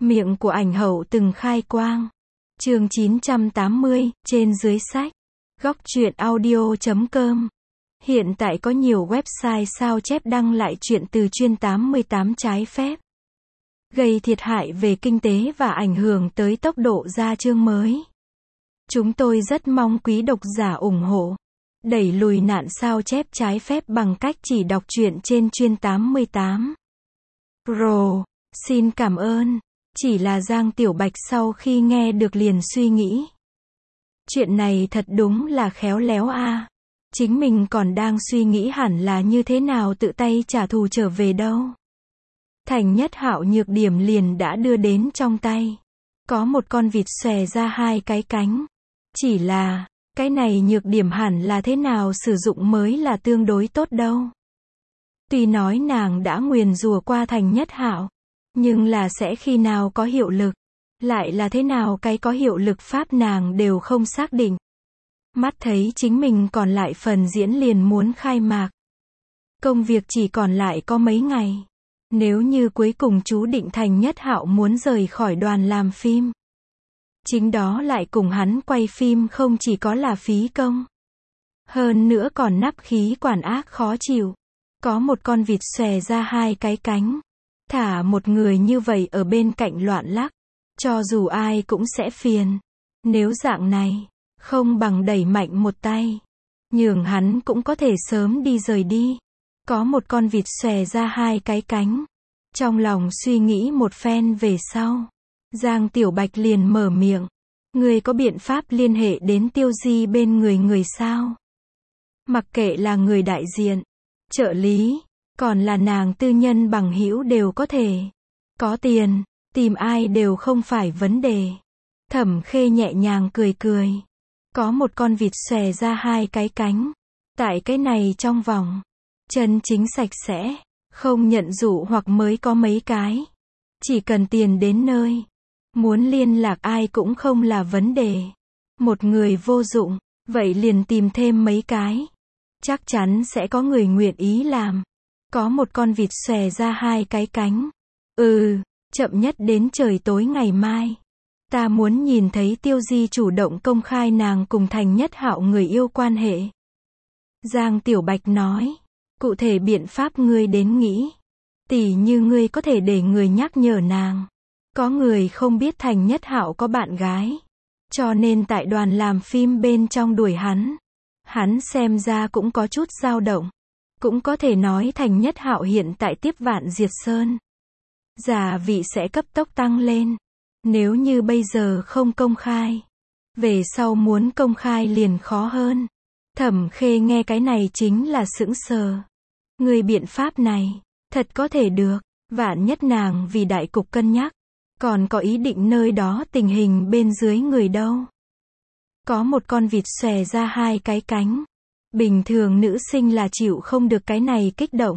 Miệng của ảnh hậu từng khai quang. Chương 980, trên dưới sách. Góc truyện audio.com. Hiện tại có nhiều website sao chép đăng lại chuyện từ chuyên 88 trái phép, gây thiệt hại về kinh tế và ảnh hưởng tới tốc độ ra chương mới. Chúng tôi rất mong quý độc giả ủng hộ, đẩy lùi nạn sao chép trái phép bằng cách chỉ đọc truyện trên chuyên 88. Pro, xin cảm ơn. Chỉ là Giang Tiểu Bạch sau khi nghe được liền suy nghĩ. Chuyện này thật đúng là khéo léo a. Chính mình còn đang suy nghĩ hẳn là như thế nào tự tay trả thù trở về đâu. Thành Nhất Hạo nhược điểm liền đã đưa đến trong tay. Có một con vịt xòe ra hai cái cánh. Chỉ là, cái này nhược điểm hẳn là thế nào sử dụng mới là tương đối tốt đâu. Tuy nói nàng đã nguyền rủa qua Thành Nhất Hạo, nhưng là sẽ khi nào có hiệu lực, lại là thế nào cái có hiệu lực pháp nàng đều không xác định. Mắt thấy chính mình còn lại phần diễn liền muốn khai mạc. Công việc chỉ còn lại có mấy ngày. Nếu như cuối cùng chú định Thành Nhất Hạo muốn rời khỏi đoàn làm phim, chính đó lại cùng hắn quay phim không chỉ có là phí công, hơn nữa còn nắp khí quản ác khó chịu. Có một con vịt xòe ra hai cái cánh, thả một người như vậy ở bên cạnh loạn lắc, cho dù ai cũng sẽ phiền. Nếu dạng này, không bằng đẩy mạnh một tay, nhường hắn cũng có thể sớm đi rời đi. Có một con vịt xòe ra hai cái cánh. Trong lòng suy nghĩ một phen về sau, Giang Tiểu Bạch liền mở miệng. Người có biện pháp liên hệ đến Tiêu Di bên người sao? Mặc kệ là người đại diện, trợ lý, còn là nàng tư nhân bằng hữu đều có thể. Có tiền, tìm ai đều không phải vấn đề. Thẩm Khê nhẹ nhàng cười cười. Có một con vịt xòe ra hai cái cánh. Tại cái này trong vòng, chân chính sạch sẽ, không nhận dụ hoặc mới có mấy cái. Chỉ cần tiền đến nơi, muốn liên lạc ai cũng không là vấn đề. Một người vô dụng, vậy liền tìm thêm mấy cái. Chắc chắn sẽ có người nguyện ý làm. Có một con vịt xòe ra hai cái cánh. Chậm nhất đến trời tối ngày mai. Ta muốn nhìn thấy Tiêu Di chủ động công khai nàng cùng Thành Nhất Hạo người yêu quan hệ. Giang Tiểu Bạch nói. Cụ thể biện pháp ngươi đến nghĩ. Tỉ như ngươi có thể để người nhắc nhở nàng. Có người không biết Thành Nhất Hạo có bạn gái, cho nên tại đoàn làm phim bên trong đuổi hắn. Hắn xem ra cũng có chút dao động. Cũng có thể nói Thành Nhất Hạo hiện tại tiếp Vạn Diệt Sơn, giả vị sẽ cấp tốc tăng lên. Nếu như bây giờ không công khai, về sau muốn công khai liền khó hơn. Thẩm Khê nghe cái này chính là sững sờ. Người biện pháp này, thật có thể được. Vạn nhất nàng vì đại cục cân nhắc, còn có ý định nơi đó tình hình bên dưới người đâu. Có một con vịt xòe ra hai cái cánh. Bình thường nữ sinh là chịu không được cái này kích động.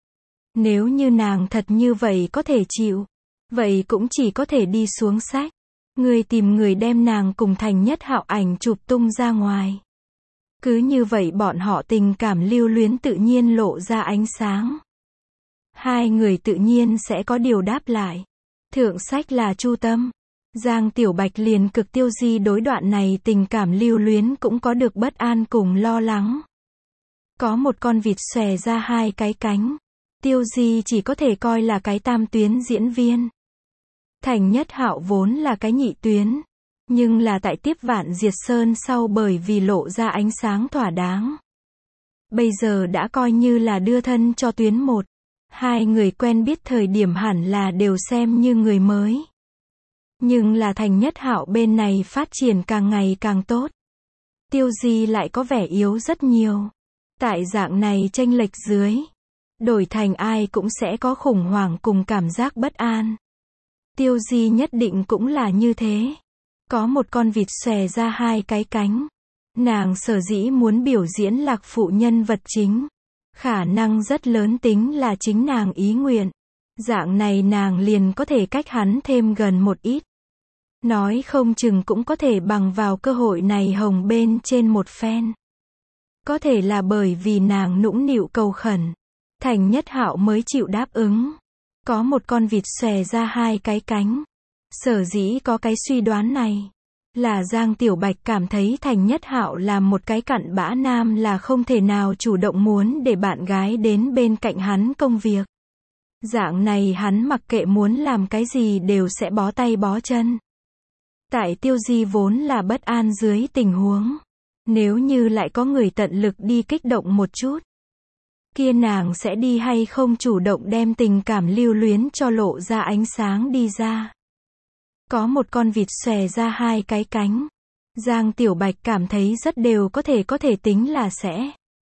Nếu như nàng thật như vậy có thể chịu, vậy cũng chỉ có thể đi xuống sách. Người tìm người đem nàng cùng Thành Nhất Hạo ảnh chụp tung ra ngoài. Cứ như vậy bọn họ tình cảm lưu luyến tự nhiên lộ ra ánh sáng. Hai người tự nhiên sẽ có điều đáp lại. Thượng sách là Chu Tâm. Giang Tiểu Bạch liền cực Tiêu Di đối đoạn này tình cảm lưu luyến cũng có được bất an cùng lo lắng. Có một con vịt xòe ra hai cái cánh. Tiêu Di chỉ có thể coi là cái tam tuyến diễn viên. Thành Nhất Hạo vốn là cái nhị tuyến. Nhưng là tại tiếp Vạn Diệt Sơn sau bởi vì lộ ra ánh sáng thỏa đáng. Bây giờ đã coi như là đưa thân cho tuyến một. Hai người quen biết thời điểm hẳn là đều xem như người mới. Nhưng là Thành Nhất Hạo bên này phát triển càng ngày càng tốt. Tiêu Di lại có vẻ yếu rất nhiều. Tại dạng này chênh lệch dưới, đổi thành ai cũng sẽ có khủng hoảng cùng cảm giác bất an. Tiêu Di nhất định cũng là như thế. Có một con vịt xòe ra hai cái cánh. Nàng sở dĩ muốn biểu diễn lạc phụ nhân vật chính, khả năng rất lớn tính là chính nàng ý nguyện. Dạng này nàng liền có thể cách hắn thêm gần một ít. Nói không chừng cũng có thể bằng vào cơ hội này hồng bên trên một phen. Có thể là bởi vì nàng nũng nịu cầu khẩn, Thành Nhất Hạo mới chịu đáp ứng. Có một con vịt xòe ra hai cái cánh. Sở dĩ có cái suy đoán này, là Giang Tiểu Bạch cảm thấy Thành Nhất Hạo là một cái cặn bã nam là không thể nào chủ động muốn để bạn gái đến bên cạnh hắn công việc. Dạng này hắn mặc kệ muốn làm cái gì đều sẽ bó tay bó chân. Tại Tiêu Di vốn là bất an dưới tình huống, nếu như lại có người tận lực đi kích động một chút, kia nàng sẽ đi hay không chủ động đem tình cảm lưu luyến cho lộ ra ánh sáng đi ra. Có một con vịt xòe ra hai cái cánh. Giang Tiểu Bạch cảm thấy rất đều có thể tính là sẽ.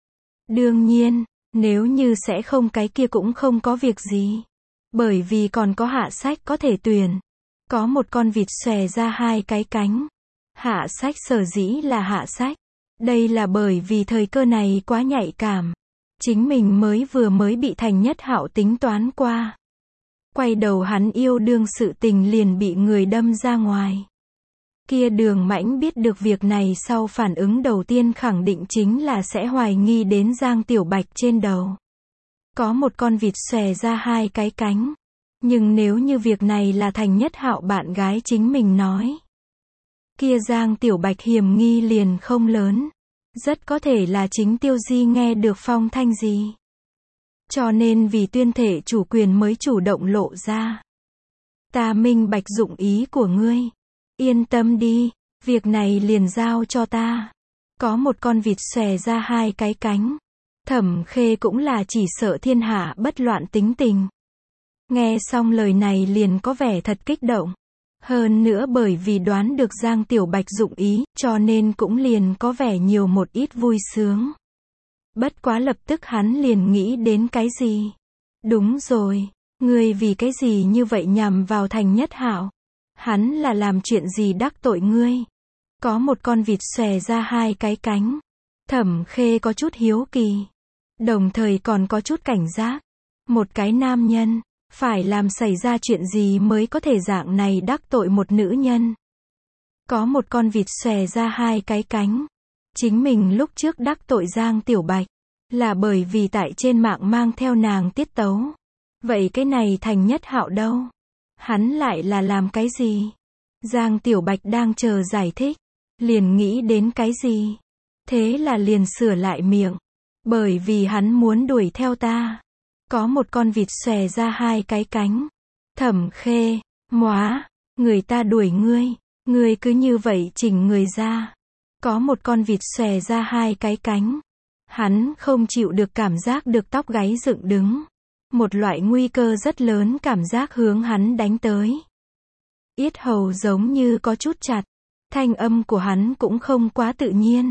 Đương nhiên, nếu như sẽ không cái kia cũng không có việc gì. Bởi vì còn có hạ sách có thể tuyển. Có một con vịt xòe ra hai cái cánh. Hạ sách sở dĩ là hạ sách. Đây là bởi vì thời cơ này quá nhạy cảm. Chính mình vừa mới bị Thành Nhất Hạo tính toán qua. Quay đầu hắn yêu đương sự tình liền bị người đâm ra ngoài. Kia Đường Mãnh biết được việc này sau phản ứng đầu tiên khẳng định chính là sẽ hoài nghi đến Giang Tiểu Bạch trên đầu. Có một con vịt xòe ra hai cái cánh. Nhưng nếu như việc này là Thành Nhất Hạo bạn gái chính mình nói, kia Giang Tiểu Bạch hiểm nghi liền không lớn. Rất có thể là chính Tiêu Di nghe được phong thanh gì. Cho nên vì tuyên thể chủ quyền mới chủ động lộ ra. Ta minh bạch dụng ý của ngươi. Yên tâm đi, việc này liền giao cho ta. Có một con vịt xòe ra hai cái cánh. Thẩm Khê cũng là chỉ sợ thiên hạ bất loạn tính tình. Nghe xong lời này liền có vẻ thật kích động. Hơn nữa bởi vì đoán được Giang Tiểu Bạch dụng ý, cho nên cũng liền có vẻ nhiều một ít vui sướng. Bất quá lập tức hắn liền nghĩ đến cái gì? Đúng rồi, ngươi vì cái gì như vậy nhằm vào Thành Nhất Hạo? Hắn là làm chuyện gì đắc tội ngươi? Có một con vịt xòe ra hai cái cánh. Thẩm Khê có chút hiếu kỳ. Đồng thời còn có chút cảnh giác. Một cái nam nhân, phải làm xảy ra chuyện gì mới có thể dạng này đắc tội một nữ nhân? Có một con vịt xòe ra hai cái cánh. Chính mình lúc trước đắc tội Giang Tiểu Bạch, là bởi vì tại trên mạng mang theo nàng tiết tấu. Vậy cái này Thành Nhất Hạo đâu? Hắn lại là làm cái gì? Giang Tiểu Bạch đang chờ giải thích. Liền nghĩ đến cái gì? Thế là liền sửa lại miệng. Bởi vì hắn muốn đuổi theo ta. Có một con vịt xòe ra hai cái cánh. Thẩm Khê, móa, người ta đuổi ngươi. Ngươi cứ như vậy chỉnh người ra. Có một con vịt xòe ra hai cái cánh. Hắn không chịu được cảm giác được tóc gáy dựng đứng. Một loại nguy cơ rất lớn cảm giác hướng hắn đánh tới. Yết hầu giống như có chút chặt. Thanh âm của hắn cũng không quá tự nhiên.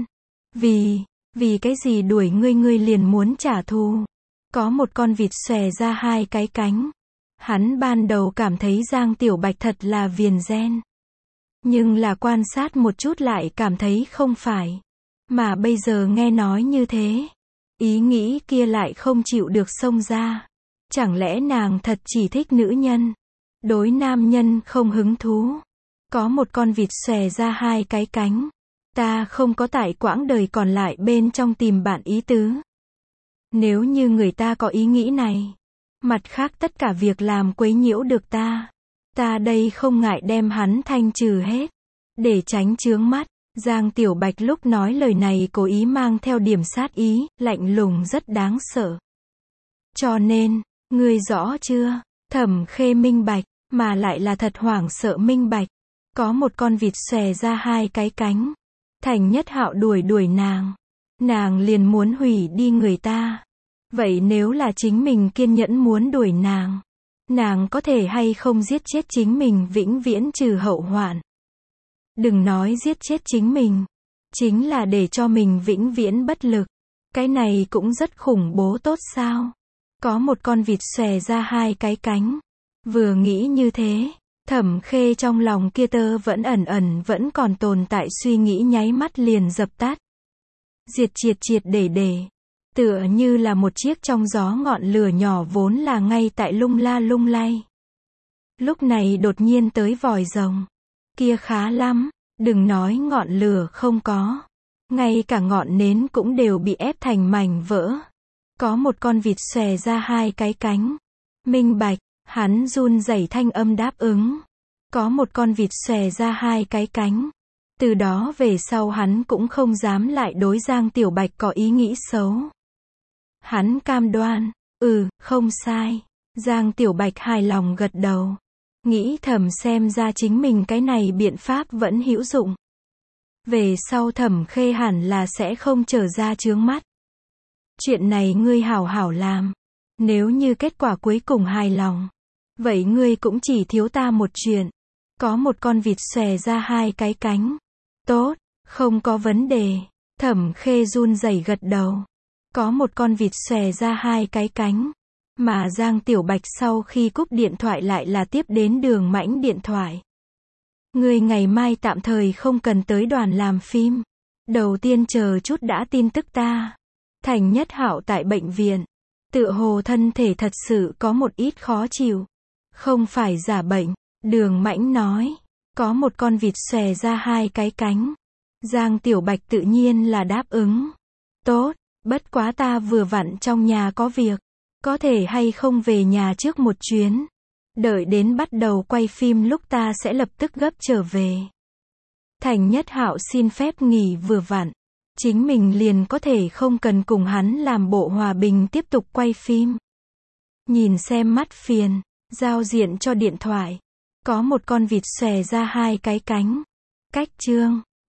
Vì cái gì đuổi ngươi liền muốn trả thù. Có một con vịt xòe ra hai cái cánh. Hắn ban đầu cảm thấy Giang Tiểu Bạch thật là viền ren. Nhưng là quan sát một chút lại cảm thấy không phải. Mà bây giờ nghe nói như thế. Ý nghĩ kia lại không chịu được xông ra. Chẳng lẽ nàng thật chỉ thích nữ nhân? Đối nam nhân không hứng thú. Có một con vịt xòe ra hai cái cánh. Ta không có tại quãng đời còn lại bên trong tìm bạn ý tứ. Nếu như người ta có ý nghĩ này, mặt khác tất cả việc làm quấy nhiễu được ta đây không ngại đem hắn thanh trừ hết. Để tránh chướng mắt, Giang Tiểu Bạch lúc nói lời này cố ý mang theo điểm sát ý, lạnh lùng rất đáng sợ. Cho nên, ngươi rõ chưa? Thẩm Khê minh bạch, mà lại là thật hoảng sợ minh bạch. Có một con vịt xòe ra hai cái cánh. Thành Nhất Hạo đuổi nàng liền muốn hủy đi người ta. Vậy nếu là chính mình kiên nhẫn muốn đuổi nàng có thể hay không giết chết chính mình vĩnh viễn trừ hậu hoạn. Đừng nói giết chết chính mình, chính là để cho mình vĩnh viễn bất lực. Cái này cũng rất khủng bố tốt sao? Có một con vịt xòe ra hai cái cánh. Vừa nghĩ như thế, Thẩm Khê trong lòng kia tơ vẫn ẩn vẫn còn tồn tại suy nghĩ nháy mắt liền dập tắt. Diệt triệt để. Tựa như là một chiếc trong gió ngọn lửa nhỏ vốn là ngay tại lung la lung lay. Lúc này đột nhiên tới vòi rồng. Kia khá lắm, đừng nói ngọn lửa không có. Ngay cả ngọn nến cũng đều bị ép thành mảnh vỡ. Có một con vịt xòe ra hai cái cánh. Minh bạch, hắn run rẩy thanh âm đáp ứng. Có một con vịt xòe ra hai cái cánh. Từ đó về sau hắn cũng không dám lại đối Giang Tiểu Bạch có ý nghĩ xấu. Hắn cam đoan, không sai. Giang Tiểu Bạch hài lòng gật đầu. Nghĩ thầm xem ra chính mình cái này biện pháp vẫn hữu dụng. Về sau Thẩm Khê hẳn là sẽ không trở ra chướng mắt. Chuyện này ngươi hảo hảo làm. Nếu như kết quả cuối cùng hài lòng, vậy ngươi cũng chỉ thiếu ta một chuyện. Có một con vịt xòe ra hai cái cánh. Tốt, không có vấn đề. Thẩm Khê run rẩy gật đầu. Có một con vịt xòe ra hai cái cánh. Mà Giang Tiểu Bạch sau khi cúp điện thoại lại là tiếp đến Đường Mãnh điện thoại. Ngươi ngày mai tạm thời không cần tới đoàn làm phim. Đầu tiên chờ chút đã tin tức ta. Thành Nhất Hạo tại bệnh viện. Tựa hồ thân thể thật sự có một ít khó chịu. Không phải giả bệnh. Đường Mãnh nói. Có một con vịt xòe ra hai cái cánh. Giang Tiểu Bạch tự nhiên là đáp ứng. Tốt, bất quá ta vừa vặn trong nhà có việc. Có thể hay không về nhà trước một chuyến. Đợi đến bắt đầu quay phim lúc ta sẽ lập tức gấp trở về. Thành Nhất Hạo xin phép nghỉ vừa vặn. Chính mình liền có thể không cần cùng hắn làm bộ hòa bình tiếp tục quay phim. Nhìn xem mắt phiền, giao diện cho điện thoại. Có một con vịt xòe ra hai cái cánh. Cách chương